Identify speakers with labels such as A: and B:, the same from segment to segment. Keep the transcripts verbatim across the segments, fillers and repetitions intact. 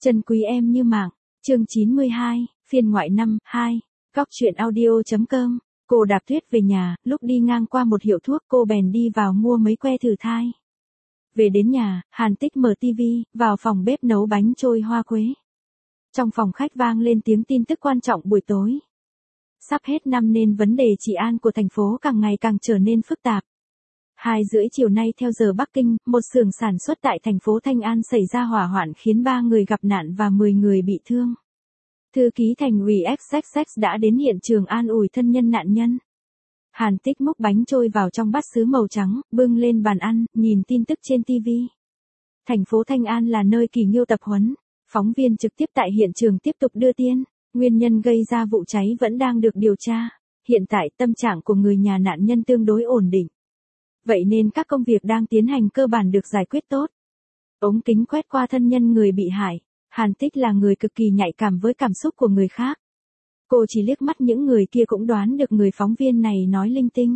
A: Chân quý em như mạng, chương chín mươi hai, phiên ngoại năm, hai, góc truyện audio.com. Cô đạp tuyết về nhà, lúc đi ngang qua một hiệu thuốc cô bèn đi vào mua mấy que thử thai. Về đến nhà, Hàn Tích mở tivi, vào phòng bếp nấu bánh trôi hoa quế. Trong phòng khách vang lên tiếng tin tức quan trọng buổi tối. Sắp hết năm nên vấn đề trị an của thành phố càng ngày càng trở nên phức tạp. Hai rưỡi chiều nay theo giờ Bắc Kinh, một xưởng sản xuất tại thành phố Thanh An xảy ra hỏa hoạn khiến ba người gặp nạn và mười người bị thương. Thư ký thành ủy ích ích ích đã đến hiện trường an ủi thân nhân nạn nhân. Hàn Tích múc bánh trôi vào trong bát sứ màu trắng, bưng lên bàn ăn, nhìn tin tức trên tivi. Thành phố Thanh An là nơi Kỳ Nghiêu tập huấn. Phóng viên trực tiếp tại hiện trường tiếp tục đưa tin. Nguyên nhân gây ra vụ cháy vẫn đang được điều tra. Hiện tại tâm trạng của người nhà nạn nhân tương đối ổn định. Vậy nên các công việc đang tiến hành cơ bản được giải quyết tốt. Ống kính quét qua thân nhân người bị hại. Hàn Tích là người cực kỳ nhạy cảm với cảm xúc của người khác. Cô chỉ liếc mắt những người kia cũng đoán được người phóng viên này nói linh tinh.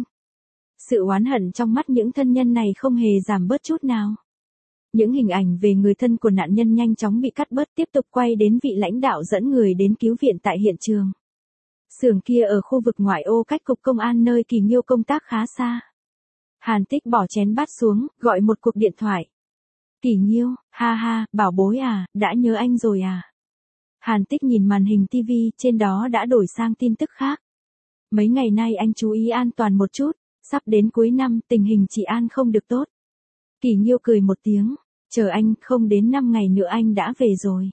A: Sự oán hận trong mắt những thân nhân này không hề giảm bớt chút nào. Những hình ảnh về người thân của nạn nhân nhanh chóng bị cắt bớt, tiếp tục quay đến vị lãnh đạo dẫn người đến cứu viện tại hiện trường. Xưởng kia ở khu vực ngoại ô cách cục công an nơi Kỳ Nghiêu công tác khá xa. Hàn Tích bỏ chén bát xuống, gọi một cuộc điện thoại. Kỳ Nghiêu, ha ha, bảo bối à, đã nhớ anh rồi à. Hàn Tích nhìn màn hình tivi, trên đó đã đổi sang tin tức khác. Mấy ngày nay anh chú ý an toàn một chút, sắp đến cuối năm, tình hình trị an không được tốt. Kỳ Nghiêu cười một tiếng, chờ anh, không đến năm ngày nữa anh đã về rồi.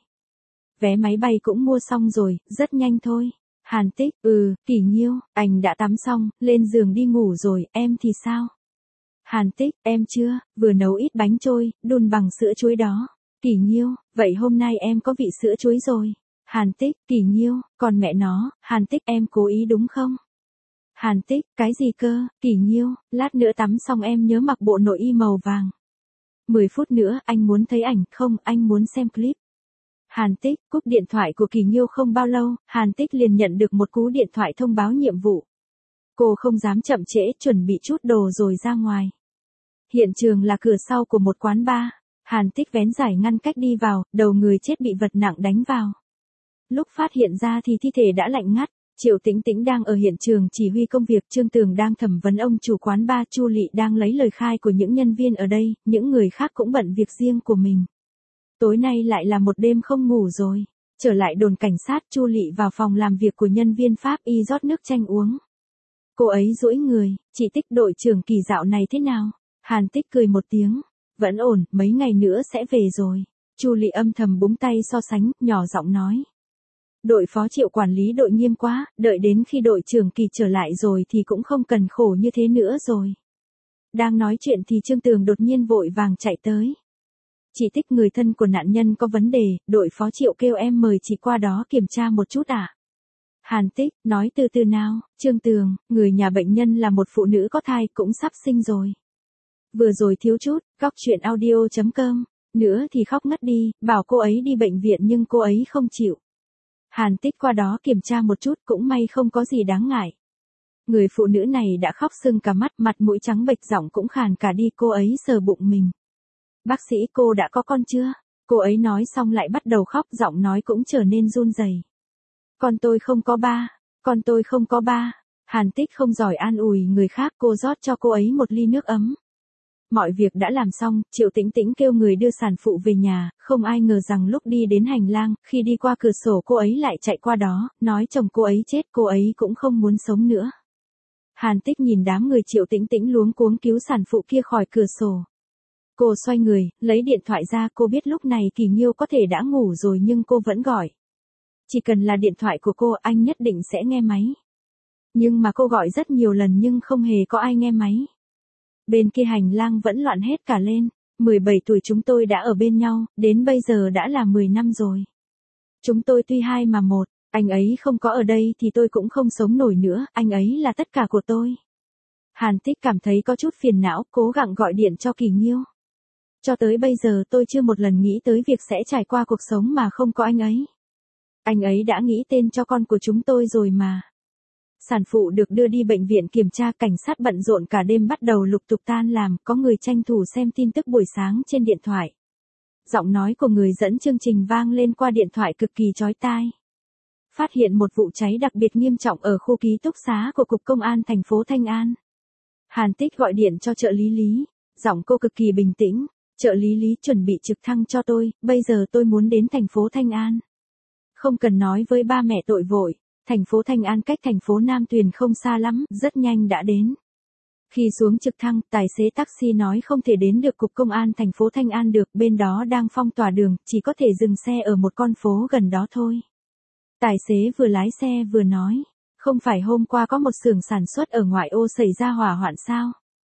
A: Vé máy bay cũng mua xong rồi, rất nhanh thôi. Hàn Tích, ừ, Kỳ Nghiêu, anh đã tắm xong, lên giường đi ngủ rồi, em thì sao? Hàn Tích, em chưa, vừa nấu ít bánh trôi, đun bằng sữa chuối đó. Kỳ Nghiêu, vậy hôm nay em có vị sữa chuối rồi. Hàn Tích, Kỳ Nghiêu, còn mẹ nó, Hàn Tích em cố ý đúng không? Hàn Tích, cái gì cơ, Kỳ Nghiêu, lát nữa tắm xong em nhớ mặc bộ nội y màu vàng. mười phút nữa, anh muốn thấy ảnh, không, anh muốn xem clip. Hàn Tích, cúp điện thoại của Kỳ Nghiêu không bao lâu, Hàn Tích liền nhận được một cú điện thoại thông báo nhiệm vụ. Cô không dám chậm trễ, chuẩn bị chút đồ rồi ra ngoài. Hiện trường là cửa sau của một quán bar. Hàn Tích vén giải ngăn cách đi vào, đầu người chết bị vật nặng đánh vào. Lúc phát hiện ra thì thi thể đã lạnh ngắt. Triệu Tĩnh Tĩnh đang ở hiện trường chỉ huy công việc, Trương Tường đang thẩm vấn ông chủ quán bar, Chu Lị đang lấy lời khai của những nhân viên ở đây, những người khác cũng bận việc riêng của mình. Tối nay lại là một đêm không ngủ rồi. Trở lại đồn cảnh sát, Chu Lị vào phòng làm việc của nhân viên Pháp y rót nước chanh uống. Cô ấy duỗi người, chị Tích, đội trưởng Kỳ dạo này thế nào? Hàn Tích cười một tiếng, vẫn ổn, mấy ngày nữa sẽ về rồi. Chu Lị âm thầm búng tay so sánh, nhỏ giọng nói. Đội phó Triệu quản lý đội nghiêm quá, đợi đến khi đội trưởng Kỳ trở lại rồi thì cũng không cần khổ như thế nữa rồi. Đang nói chuyện thì Trương Tường đột nhiên vội vàng chạy tới. Chị Tích, người thân của nạn nhân có vấn đề, đội phó Triệu kêu em mời chị qua đó kiểm tra một chút ạ. À? Hàn Tích, nói từ từ nào, Trương Tường, người nhà bệnh nhân là một phụ nữ có thai, cũng sắp sinh rồi. Vừa rồi thiếu chút, góc truyện audio.com, nữa thì khóc ngất đi, bảo cô ấy đi bệnh viện nhưng cô ấy không chịu. Hàn Tích qua đó kiểm tra một chút, cũng may không có gì đáng ngại. Người phụ nữ này đã khóc sưng cả mắt, mặt mũi trắng bệch, giọng cũng khàn cả đi, cô ấy sờ bụng mình. Bác sĩ, cô đã có con chưa? Cô ấy nói xong lại bắt đầu khóc, giọng nói cũng trở nên run rẩy. Con tôi không có ba, con tôi không có ba. Hàn Tích không giỏi an ủi người khác, cô rót cho cô ấy một ly nước ấm. Mọi việc đã làm xong, Triệu Tĩnh Tĩnh kêu người đưa sản phụ về nhà, không ai ngờ rằng lúc đi đến hành lang, khi đi qua cửa sổ cô ấy lại chạy qua đó, nói chồng cô ấy chết, cô ấy cũng không muốn sống nữa. Hàn Tích nhìn đám người Triệu Tĩnh Tĩnh luống cuống cứu sản phụ kia khỏi cửa sổ. Cô xoay người, lấy điện thoại ra, cô biết lúc này Kỳ Nghiêu có thể đã ngủ rồi nhưng cô vẫn gọi. Chỉ cần là điện thoại của cô, anh nhất định sẽ nghe máy. Nhưng mà cô gọi rất nhiều lần nhưng không hề có ai nghe máy. Bên kia hành lang vẫn loạn hết cả lên. mười bảy tuổi chúng tôi đã ở bên nhau, đến bây giờ đã là mười năm rồi. Chúng tôi tuy hai mà một, anh ấy không có ở đây thì tôi cũng không sống nổi nữa, anh ấy là tất cả của tôi. Hàn Tích cảm thấy có chút phiền não, cố gắng gọi điện cho Kỳ Nghiêu. Cho tới bây giờ tôi chưa một lần nghĩ tới việc sẽ trải qua cuộc sống mà không có anh ấy. Anh ấy đã nghĩ tên cho con của chúng tôi rồi mà. Sản phụ được đưa đi bệnh viện kiểm tra, cảnh sát bận rộn cả đêm bắt đầu lục tục tan làm, có người tranh thủ xem tin tức buổi sáng trên điện thoại. Giọng nói của người dẫn chương trình vang lên qua điện thoại cực kỳ chói tai. Phát hiện một vụ cháy đặc biệt nghiêm trọng ở khu ký túc xá của Cục Công an thành phố Thanh An. Hàn Tích gọi điện cho trợ lý Lý, giọng cô cực kỳ bình tĩnh. Trợ lý Lý chuẩn bị trực thăng cho tôi, bây giờ tôi muốn đến thành phố Thanh An. Không cần nói với ba mẹ tội vội, thành phố Thanh An cách thành phố Nam Tuyền không xa lắm, rất nhanh đã đến. Khi xuống trực thăng, tài xế taxi nói không thể đến được Cục Công an thành phố Thanh An được, bên đó đang phong tỏa đường, chỉ có thể dừng xe ở một con phố gần đó thôi. Tài xế vừa lái xe vừa nói, không phải hôm qua có một xưởng sản xuất ở ngoại ô xảy ra hỏa hoạn sao?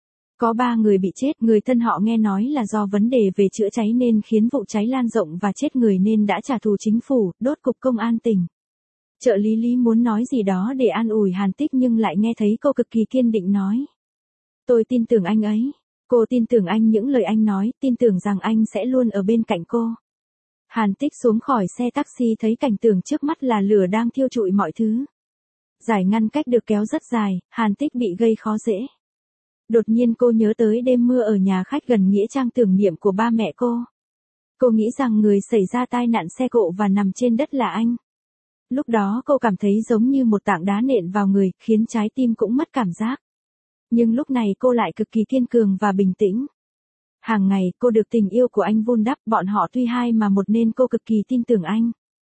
A: Có ba người bị chết, người thân họ nghe nói là do vấn đề về chữa cháy nên khiến vụ cháy lan rộng và chết người nên đã trả thù chính phủ, đốt Cục Công an tỉnh. Trợ lý Lý muốn nói gì đó để an ủi Hàn Tích nhưng lại nghe thấy cô cực kỳ kiên định nói. Tôi tin tưởng anh ấy. Cô tin tưởng anh những lời anh nói, tin tưởng rằng anh sẽ luôn ở bên cạnh cô. Hàn Tích xuống khỏi xe taxi thấy cảnh tượng trước mắt là lửa đang thiêu trụi mọi thứ. Giải ngăn cách được kéo rất dài, Hàn Tích bị gây khó dễ. Đột nhiên cô nhớ tới đêm mưa ở nhà khách gần nghĩa trang tưởng niệm của ba mẹ cô. Cô nghĩ rằng người xảy ra tai nạn xe cộ và nằm trên đất là anh. Lúc đó cô cảm thấy giống như một tảng đá nện vào người, khiến trái tim cũng mất cảm giác. Nhưng lúc này cô lại cực kỳ kiên cường và bình tĩnh. Hàng ngày cô được tình yêu của anh vun đắp, bọn họ tuy hai mà một nên cô cực kỳ tin tưởng anh.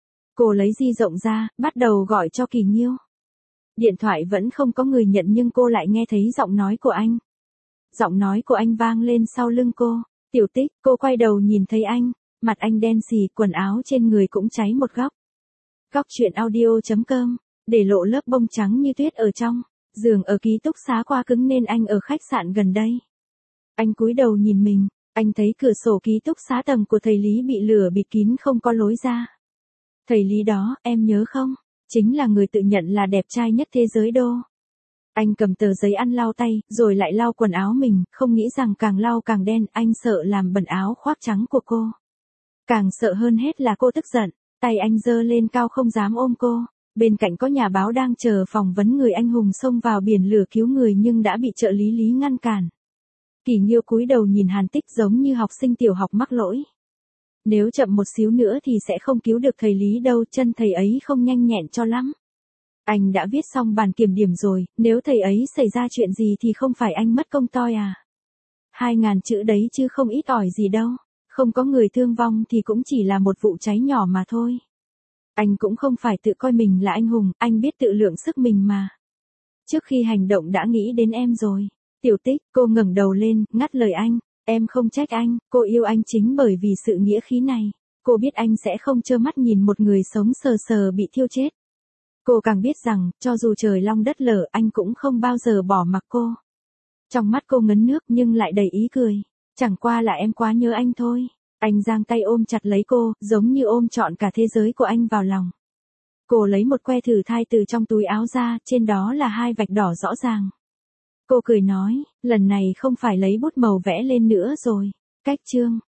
A: Cô lấy di động ra, bắt đầu gọi cho Kỳ Nghiêu. Điện thoại vẫn không có người nhận nhưng cô lại nghe thấy giọng nói của anh. Giọng nói của anh vang lên sau lưng cô. Tiểu Tích, cô quay đầu nhìn thấy anh, mặt anh đen xì, quần áo trên người cũng cháy một góc. Góc truyện audio chấm com, để lộ lớp bông trắng như tuyết ở trong. Giường ở ký túc xá quá cứng nên anh ở khách sạn gần đây. Anh cúi đầu nhìn mình, anh thấy cửa sổ ký túc xá tầng của thầy Lý bị lửa bịt kín không có lối ra. Thầy Lý đó, em nhớ không? Chính là người tự nhận là đẹp trai nhất thế giới đô. Anh cầm tờ giấy ăn lau tay, rồi lại lau quần áo mình, không nghĩ rằng càng lau càng đen, anh sợ làm bẩn áo khoác trắng của cô. Càng sợ hơn hết là cô tức giận, tay anh giơ lên cao không dám ôm cô. Bên cạnh có nhà báo đang chờ phỏng vấn người anh hùng xông vào biển lửa cứu người nhưng đã bị trợ lý Lý ngăn cản. Kỳ Nghiêu cúi đầu nhìn Hàn Tích giống như học sinh tiểu học mắc lỗi. Nếu chậm một xíu nữa thì sẽ không cứu được thầy Lý đâu, chân thầy ấy không nhanh nhẹn cho lắm. Anh đã viết xong bản kiểm điểm rồi, nếu thầy ấy xảy ra chuyện gì thì không phải anh mất công toi à. Hai ngàn chữ đấy chứ không ít ỏi gì đâu, không có người thương vong thì cũng chỉ là một vụ cháy nhỏ mà thôi. Anh cũng không phải tự coi mình là anh hùng, anh biết tự lượng sức mình mà. Trước khi hành động đã nghĩ đến em rồi. Tiểu Tích, cô ngẩng đầu lên, ngắt lời anh. Em không trách anh, cô yêu anh chính bởi vì sự nghĩa khí này. Cô biết anh sẽ không trơ mắt nhìn một người sống sờ sờ bị thiêu chết. Cô càng biết rằng, cho dù trời long đất lở anh cũng không bao giờ bỏ mặc cô. Trong mắt cô ngấn nước nhưng lại đầy ý cười. Chẳng qua là em quá nhớ anh thôi. Anh giang tay ôm chặt lấy cô, giống như ôm trọn cả thế giới của anh vào lòng. Cô lấy một que thử thai từ trong túi áo ra, trên đó là hai vạch đỏ rõ ràng. Cô cười nói, lần này không phải lấy bút màu vẽ lên nữa rồi. Cách chương.